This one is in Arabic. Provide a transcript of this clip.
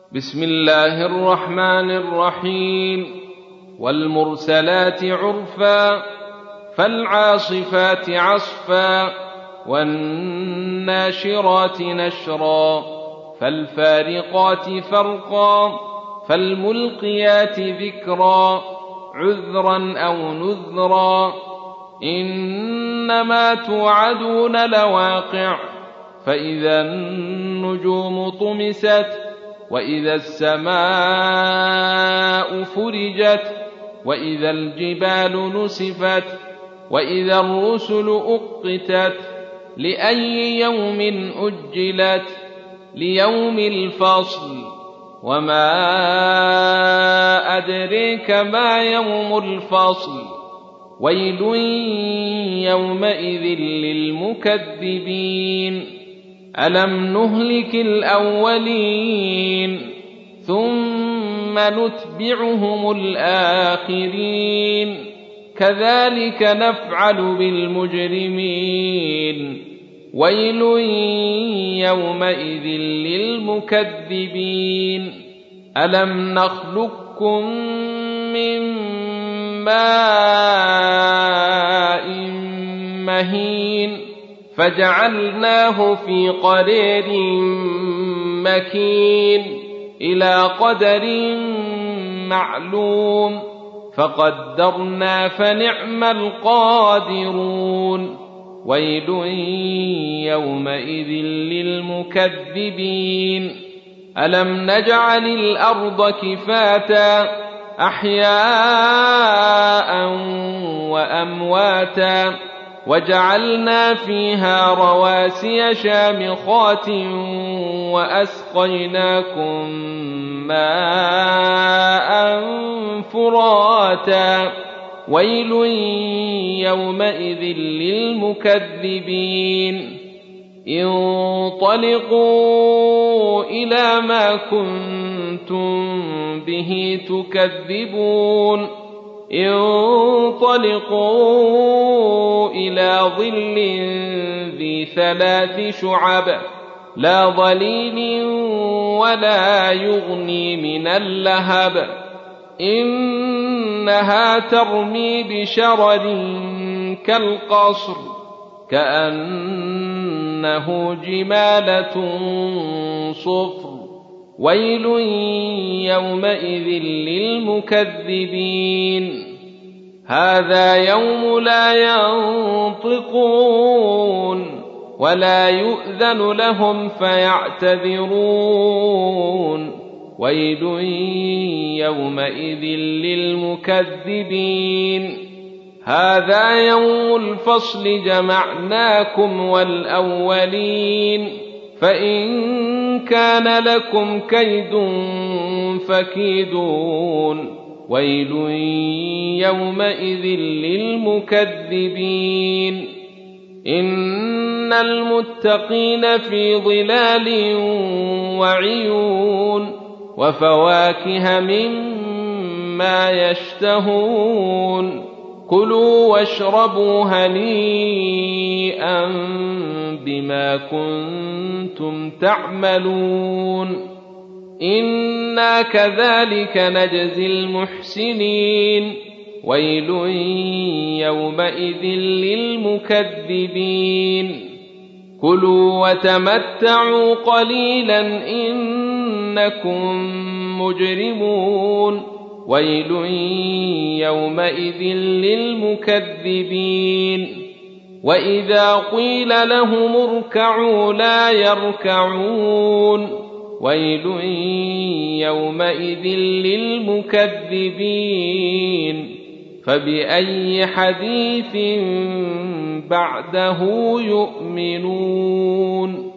بسم الله الرحمن الرحيم. والمرسلات عرفا فالعاصفات عصفا والناشرات نشرا فالفارقات فرقا فالملقيات ذكرا عذرا أو نذرا إنما توعدون لواقع فإذا النجوم طمست وإذا السماء فرجت وإذا الجبال نسفت وإذا الرسل أقتت لأي يوم أجلت ليوم الفصل وما أدريك ما يوم الفصل ويل يومئذ للمكذبين ألم نهلك الأولين ثم نتبعهم الآخرين كذلك نفعل بالمجرمين ويل يومئذ للمكذبين ألم نخلقكم من ماء مهين فجعلناه في قرير مكين إلى قدر معلوم فقدرنا فنعم القادرون ويل يومئذ للمكذبين ألم نجعل الأرض كفاتا أحياء وأمواتا وجعلنا فيها رواسي شامخات وأسقيناكم ماء فراتا ويل يومئذ للمكذبين انطلقوا إلى ما كنتم به تكذبون انطلقوا إلى ظل ذي 3 شعب لا ظليل ولا يغني من اللهب إنها ترمي بشرر كالقصر كأنه جمالة صفر ويل يومئذ للمكذبين هذا يوم لا ينطقون ولا يؤذن لهم فيعتذرون ويل يومئذ للمكذبين هذا يوم الفصل جمعناكم والأولين فإن كان لكم كيد فكيدون ويل يومئذ للمكذبين إن المتقين في ظلال وعيون وفواكه مما يشتهون كلوا واشربوا هنيئا بما كنتم تعملون إنا كذلك نجزي المحسنين ويل يومئذ للمكذبين كلوا وتمتعوا قليلا إنكم مجرمون ويل يومئذ للمكذبين وإذا قيل لهم اركعوا لا يركعون ويل يومئذ للمكذبين فبأي حديث بعده يؤمنون